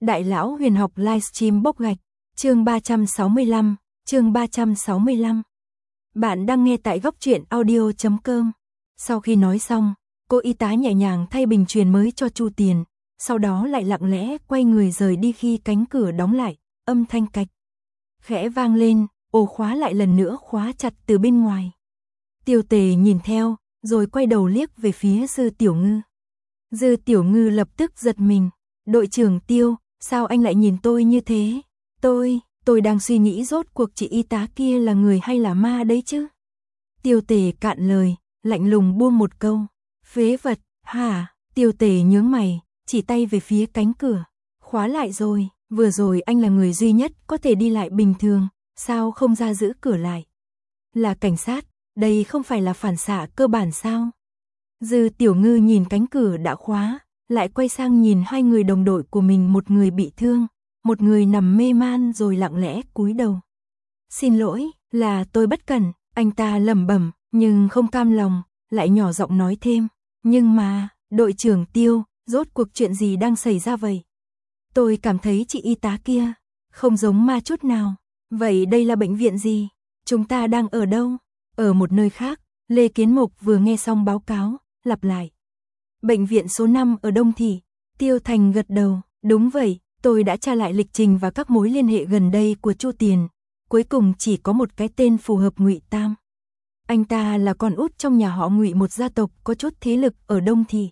Đại lão huyền học livestream bốc gạch, chương 365, chương 365. Bạn đang nghe tại góc truyện audio.com. Sau khi nói xong, cô y tá nhẹ nhàng thay bình truyền mới cho Chu Tiền, sau đó lại lặng lẽ quay người rời đi khi cánh cửa đóng lại, âm thanh cạch khẽ vang lên, ổ khóa lại lần nữa khóa chặt từ bên ngoài. Tiêu Tề nhìn theo, rồi quay đầu liếc về phía Dư Tiểu Ngư. Dư Tiểu Ngư lập tức giật mình, đội trưởng Tiêu, sao anh lại nhìn tôi như thế? Tôi đang suy nghĩ rốt cuộc chị y tá kia là người hay là ma đấy chứ? Tiêu Tề cạn lời, lạnh lùng buông một câu, phế vật, hả? Tiêu Tề nhướng mày, chỉ tay về phía cánh cửa, khóa lại rồi, vừa rồi anh là người duy nhất có thể đi lại bình thường, sao không ra giữ cửa lại? Là cảnh sát, đây không phải là phản xạ cơ bản sao? Dư Tiểu Ngư nhìn cánh cửa đã khóa, lại quay sang nhìn hai người đồng đội của mình, một người bị thương, một người nằm mê man, rồi lặng lẽ cúi đầu. Xin lỗi, là tôi bất cẩn, anh ta lẩm bẩm, nhưng không cam lòng, lại nhỏ giọng nói thêm, nhưng mà, đội trưởng Tiêu, rốt cuộc chuyện gì đang xảy ra vậy? Tôi cảm thấy chị y tá kia không giống ma chút nào. Vậy đây là bệnh viện gì? Chúng ta đang ở đâu? Ở một nơi khác. Lê Kiến Mục vừa nghe xong báo cáo, lặp lại. Bệnh viện số 5 ở Đông Thị. Tiêu Thành gật đầu, đúng vậy, tôi đã tra lại lịch trình và các mối liên hệ gần đây của Chu Tiền, cuối cùng chỉ có một cái tên phù hợp, Ngụy Tam. Anh ta là con út trong nhà họ Ngụy, một gia tộc có chút thế lực ở Đông Thị.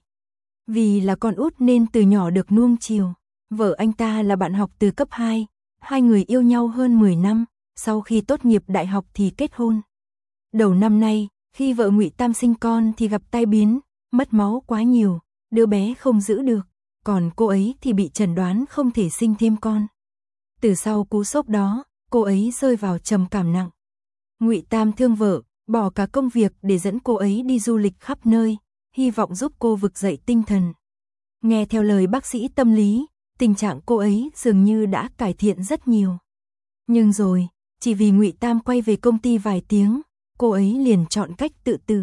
Vì là con út nên từ nhỏ được nuông chiều. Vợ anh ta là bạn học từ cấp 2, hai người yêu nhau hơn 10 năm, sau khi tốt nghiệp đại học thì kết hôn. Đầu năm nay, khi vợ Ngụy Tam sinh con thì gặp tai biến, mất máu quá nhiều, đứa bé không giữ được, còn cô ấy thì bị chẩn đoán không thể sinh thêm con. Từ sau cú sốc đó, cô ấy rơi vào trầm cảm nặng. Ngụy Tam thương vợ, bỏ cả công việc để dẫn cô ấy đi du lịch khắp nơi, hy vọng giúp cô vực dậy tinh thần. Nghe theo lời bác sĩ tâm lý, tình trạng cô ấy dường như đã cải thiện rất nhiều. Nhưng rồi, chỉ vì Ngụy Tam quay về công ty vài tiếng, cô ấy liền chọn cách tự tử.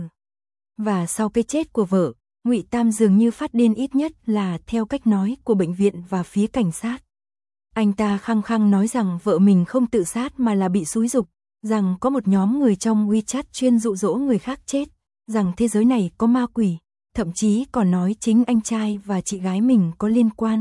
Và sau cái chết của vợ, Ngụy Tam dường như phát điên, ít nhất là theo cách nói của bệnh viện và phía cảnh sát. Anh ta khăng khăng nói rằng vợ mình không tự sát mà là bị xúi giục, rằng có một nhóm người trong WeChat chuyên dụ dỗ người khác chết, rằng thế giới này có ma quỷ, thậm chí còn nói chính anh trai và chị gái mình có liên quan.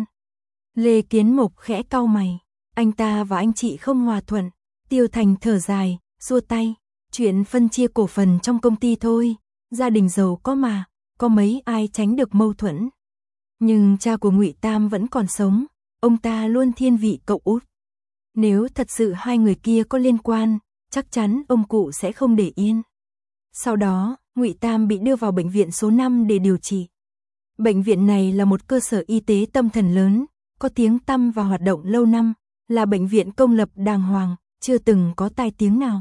Lê Kiến Mục khẽ cau mày, anh ta và anh chị không hòa thuận. Tiêu Thành thở dài, xua tay, chuyện phân chia cổ phần trong công ty thôi, gia đình giàu có mà, có mấy ai tránh được mâu thuẫn. Nhưng cha của Ngụy Tam vẫn còn sống, ông ta luôn thiên vị cậu út. Nếu thật sự hai người kia có liên quan, chắc chắn ông cụ sẽ không để yên. Sau đó, Ngụy Tam bị đưa vào bệnh viện số 5 để điều trị. Bệnh viện này là một cơ sở y tế tâm thần lớn, có tiếng tăm và hoạt động lâu năm, là bệnh viện công lập đàng hoàng, chưa từng có tai tiếng nào.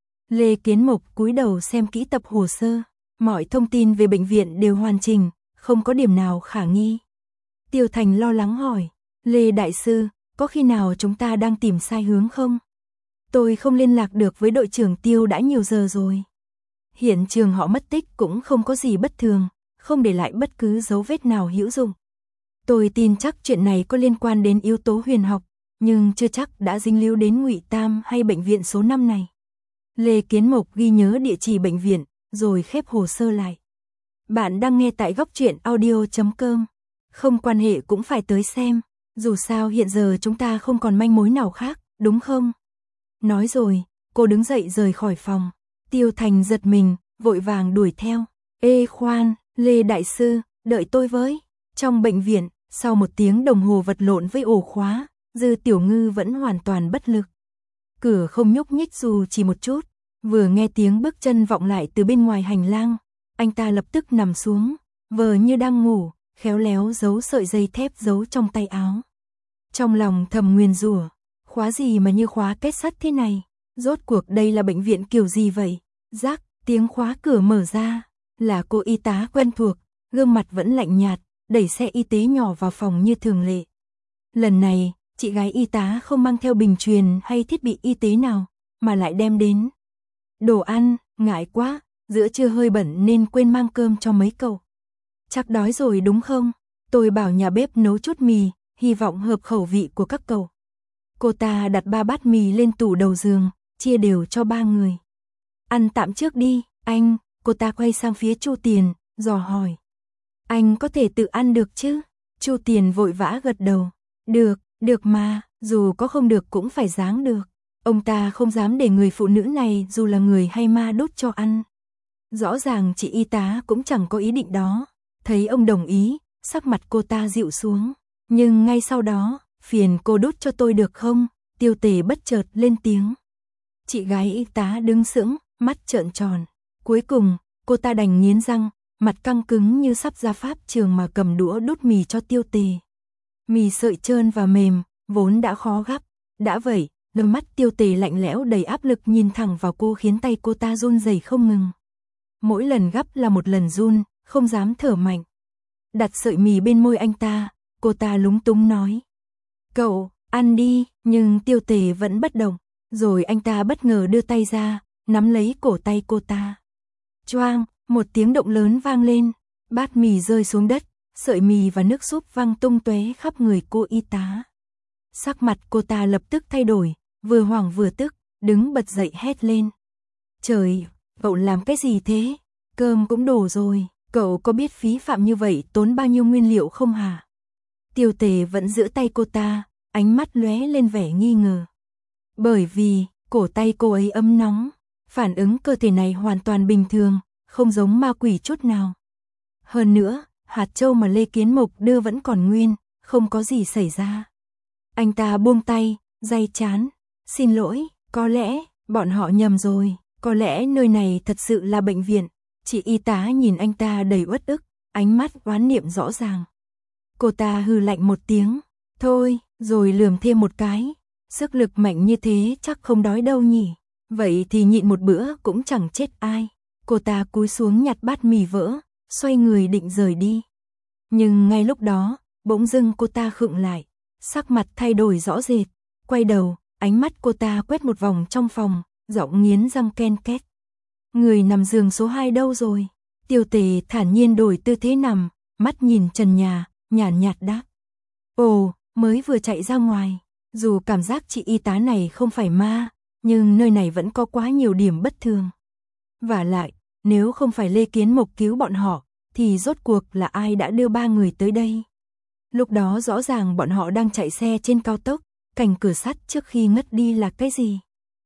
Lê Kiến Mục cúi đầu xem kỹ tập hồ sơ, mọi thông tin về bệnh viện đều hoàn chỉnh, không có điểm nào khả nghi. Tiêu Thành lo lắng hỏi, Lê Đại Sư, có khi nào chúng ta đang tìm sai hướng không? Tôi không liên lạc được với đội trưởng Tiêu đã nhiều giờ rồi. Hiện trường họ mất tích cũng không có gì bất thường, không để lại bất cứ dấu vết nào hữu dụng. Tôi tin chắc chuyện này có liên quan đến yếu tố huyền học, nhưng chưa chắc đã dính líu đến Ngụy Tam hay bệnh viện số 5 này. Lê Kiến Mục ghi nhớ địa chỉ bệnh viện, rồi khép hồ sơ lại. Bạn đang nghe tại góc truyện audio.com. Không quan hệ cũng phải tới xem, dù sao hiện giờ chúng ta không còn manh mối nào khác, đúng không? Nói rồi, cô đứng dậy rời khỏi phòng. Tiêu Thành giật mình, vội vàng đuổi theo. Ê khoan, Lê Đại Sư, đợi tôi với. Trong bệnh viện, sau một tiếng đồng hồ vật lộn với ổ khóa, Dư Tiểu Ngư vẫn hoàn toàn bất lực. Cửa không nhúc nhích dù chỉ một chút, vừa nghe tiếng bước chân vọng lại từ bên ngoài hành lang, anh ta lập tức nằm xuống, vờ như đang ngủ, khéo léo giấu sợi dây thép giấu trong tay áo. Trong lòng thầm nguyền rủa, khóa gì mà như khóa kết sắt thế này, rốt cuộc đây là bệnh viện kiểu gì vậy? Rắc, tiếng khóa cửa mở ra, là cô y tá quen thuộc, gương mặt vẫn lạnh nhạt, đẩy xe y tế nhỏ vào phòng như thường lệ. Lần này, chị gái y tá không mang theo bình truyền hay thiết bị y tế nào, mà lại đem đến đồ ăn. Ngại quá, giữa trưa hơi bẩn nên quên mang cơm cho mấy cậu. Chắc đói rồi đúng không? Tôi bảo nhà bếp nấu chút mì, hy vọng hợp khẩu vị của các cậu. Cô ta đặt 3 bát mì lên tủ đầu giường, chia đều cho 3 người. Ăn tạm trước đi, anh, cô ta quay sang phía Chu Tiền, dò hỏi. Anh có thể tự ăn được chứ? Chu Tiền vội vã gật đầu. Được mà, dù có không được cũng phải ráng được. Ông ta không dám để người phụ nữ này dù là người hay ma đút cho ăn. Rõ ràng chị y tá cũng chẳng có ý định đó. Thấy ông đồng ý, sắc mặt cô ta dịu xuống. Nhưng ngay sau đó, phiền cô đút cho tôi được không? Tiêu Tề bất chợt lên tiếng. Chị gái y tá đứng sững, mắt trợn tròn. Cuối cùng, cô ta đành nghiến răng, mặt căng cứng như sắp ra pháp trường mà cầm đũa đút mì cho Tiêu Tề. Mì sợi trơn và mềm, vốn đã khó gắp. Đã vậy, đôi mắt Tiêu Tề lạnh lẽo đầy áp lực nhìn thẳng vào cô khiến tay cô ta run rẩy không ngừng. Mỗi lần gắp là một lần run, không dám thở mạnh. Đặt sợi mì bên môi anh ta, cô ta lúng túng nói. Cậu, ăn đi, nhưng Tiêu Tề vẫn bất động. Rồi anh ta bất ngờ đưa tay ra, nắm lấy cổ tay cô ta. Choang, một tiếng động lớn vang lên, bát mì rơi xuống đất, sợi mì và nước súp văng tung tóe khắp người cô y tá. Sắc mặt cô ta lập tức thay đổi, vừa hoảng vừa tức, đứng bật dậy hét lên. Trời, cậu làm cái gì thế? Cơm cũng đổ rồi, cậu có biết phí phạm như vậy tốn bao nhiêu nguyên liệu không hả? Tiêu Tề vẫn giữ tay cô ta, ánh mắt lóe lên vẻ nghi ngờ. Bởi vì, cổ tay cô ấy ấm nóng, phản ứng cơ thể này hoàn toàn bình thường, không giống ma quỷ chút nào. Hơn nữa, hạt châu mà Lê Kiến Mộc đưa vẫn còn nguyên, không có gì xảy ra. Anh ta buông tay, day chán. Xin lỗi, có lẽ, bọn họ nhầm rồi, có lẽ nơi này thật sự là bệnh viện. Chị y tá nhìn anh ta đầy uất ức, ánh mắt oán niệm rõ ràng. Cô ta hừ lạnh một tiếng, thôi, rồi lườm thêm một cái. Sức lực mạnh như thế chắc không đói đâu nhỉ. Vậy thì nhịn một bữa cũng chẳng chết ai. Cô ta cúi xuống nhặt bát mì vỡ, xoay người định rời đi. Nhưng ngay lúc đó, bỗng dưng cô ta khựng lại, sắc mặt thay đổi rõ rệt. Quay đầu, ánh mắt cô ta quét một vòng trong phòng, giọng nghiến răng ken két. Người nằm giường số 2 đâu rồi? Tiêu Tề thản nhiên đổi tư thế nằm, mắt nhìn trần nhà, nhàn nhạt đáp. Ồ, mới vừa chạy ra ngoài. Dù cảm giác chị y tá này không phải ma, nhưng nơi này vẫn có quá nhiều điểm bất thường. Vả lại, nếu không phải Lê Kiến Mộc cứu bọn họ, thì rốt cuộc là ai đã đưa 3 người tới đây? Lúc đó rõ ràng bọn họ đang chạy xe trên cao tốc, cạnh cửa sắt trước khi ngất đi là cái gì?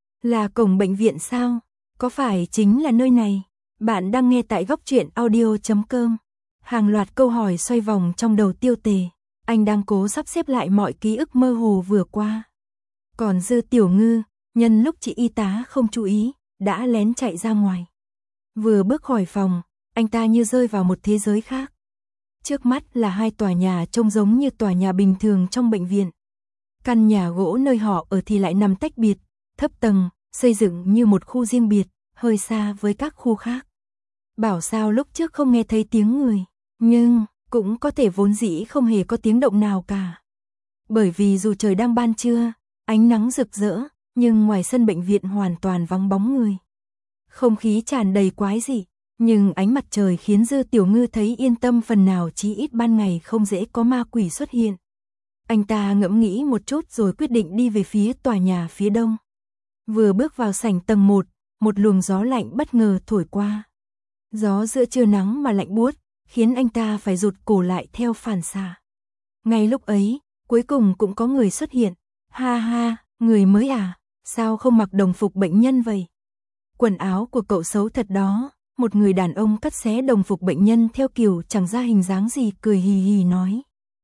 Là cổng bệnh viện sao? Có phải chính là nơi này? Bạn đang nghe tại góc truyện audio.com. Hàng loạt câu hỏi xoay vòng trong đầu Tiêu Tề. Anh đang cố sắp xếp lại mọi ký ức mơ hồ vừa qua. Còn Dư Tiểu Ngư, nhân lúc chị y tá không chú ý, đã lén chạy ra ngoài. Vừa bước khỏi phòng, anh ta như rơi vào một thế giới khác. Trước mắt là 2 tòa nhà trông giống như tòa nhà bình thường trong bệnh viện. Căn nhà gỗ nơi họ ở thì lại nằm tách biệt, thấp tầng, xây dựng như một khu riêng biệt, hơi xa với các khu khác. Bảo sao lúc trước không nghe thấy tiếng người, nhưng cũng có thể vốn dĩ không hề có tiếng động nào cả. Bởi vì dù trời đang ban trưa, ánh nắng rực rỡ, nhưng ngoài sân bệnh viện hoàn toàn vắng bóng người. Không khí tràn đầy quái dị, nhưng ánh mặt trời khiến Dư Tiểu Ngư thấy yên tâm phần nào, chí ít ban ngày không dễ có ma quỷ xuất hiện. Anh ta ngẫm nghĩ một chút rồi quyết định đi về phía tòa nhà phía đông. Vừa bước vào sảnh tầng 1, một luồng gió lạnh bất ngờ thổi qua. Gió giữa trưa nắng mà lạnh buốt, khiến anh ta phải rụt cổ lại theo phản xạ. Ngay lúc ấy, cuối cùng cũng có người xuất hiện. Ha ha, người mới à, sao không mặc đồng phục bệnh nhân vậy? Quần áo của cậu xấu thật đó. Một người đàn ông cắt xé đồng phục bệnh nhân theo kiểu chẳng ra hình dáng gì, cười hì hì nói.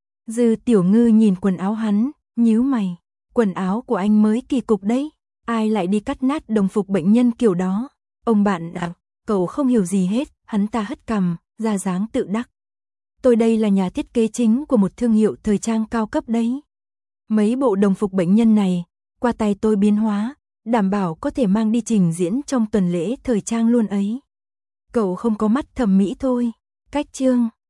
Dư Tiểu Ngư nhìn quần áo hắn, nhíu mày. Quần áo của anh mới kỳ cục đấy, ai lại đi cắt nát đồng phục bệnh nhân kiểu đó? Ông bạn à, cậu không hiểu gì hết, hắn ta hất cằm, ra dáng tự đắc. Tôi đây là nhà thiết kế chính của một thương hiệu thời trang cao cấp đấy. Mấy bộ đồng phục bệnh nhân này, qua tay tôi biến hóa, đảm bảo có thể mang đi trình diễn trong tuần lễ thời trang luôn ấy. Cậu không có mắt thẩm mỹ thôi. Cách chương